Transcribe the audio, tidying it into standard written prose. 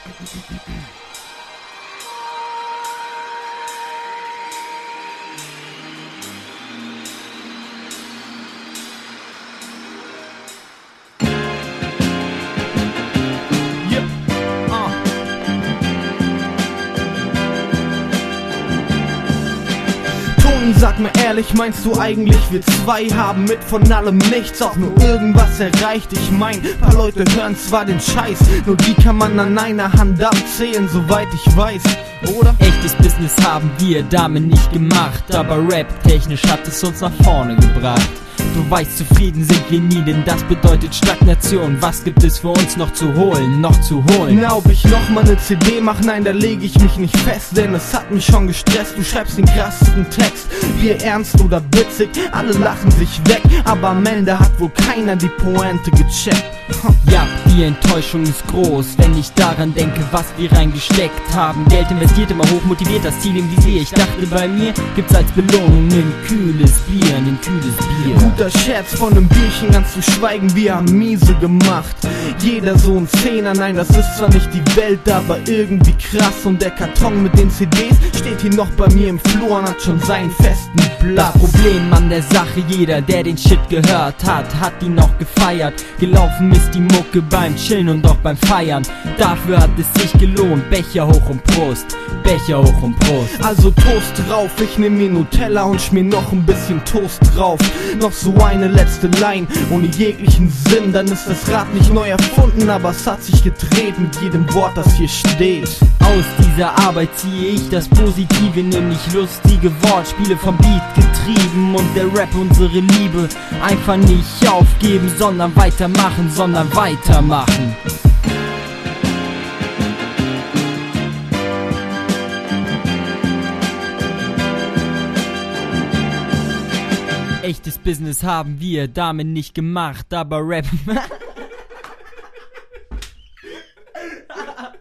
Sag mir ehrlich, meinst du eigentlich, wir zwei haben mit von allem nichts auch nur irgendwas erreicht? Ich mein, paar Leute hören zwar den Scheiß, nur die kann man an einer Hand abzählen, soweit ich weiß, oder? Echtes Business haben wir damit nicht gemacht, aber rap-technisch hat es uns nach vorne gebracht. Du weißt, zufrieden sind wir nie, denn das bedeutet Stagnation. Was gibt es für uns noch zu holen, Na, ob ich noch mal ne CD mach, nein, da lege ich mich nicht fest, denn es hat mich schon gestresst. Du schreibst den krassesten Text, wir ernst oder witzig, alle lachen sich weg, aber am Ende hat wohl keiner die Pointe gecheckt. Ja, die Enttäuschung ist groß, wenn ich daran denke, was wir reingesteckt haben. Geld investiert, immer hoch motiviert, das Ziel im Visier. Ich dachte, bei mir gibt's als Belohnung ein kühles Bier, Guter Scherz, von nem Bierchen ganz zu schweigen, wir haben miese gemacht. Jeder so ein Zehner, nein, das ist zwar nicht die Welt, aber irgendwie krass. Und der Karton mit den CDs steht hier noch bei mir im Flur und hat schon seinen festen Platz. Das Problem an der Sache, jeder, der den Shit gehört hat, hat ihn noch gefeiert. Gelaufen ist die Mucke beim Chillen und auch beim Feiern. Dafür hat es sich gelohnt, Becher hoch und Prost, Becher hoch und Prost. Also Toast drauf, ich nehm mir Nutella und schmier noch ein bisschen Toast drauf. Noch so eine letzte Line, ohne jeglichen Sinn, dann ist das Rad nicht neu erfunden, aber es hat sich gedreht mit jedem Wort, das hier steht. Aus dieser Arbeit ziehe ich das Positive, nämlich lustige Wortspiele vom Beat getrieben und der Rap unsere Liebe. Einfach nicht aufgeben, sondern weitermachen, Echtes Business haben wir damit nicht gemacht, aber Rap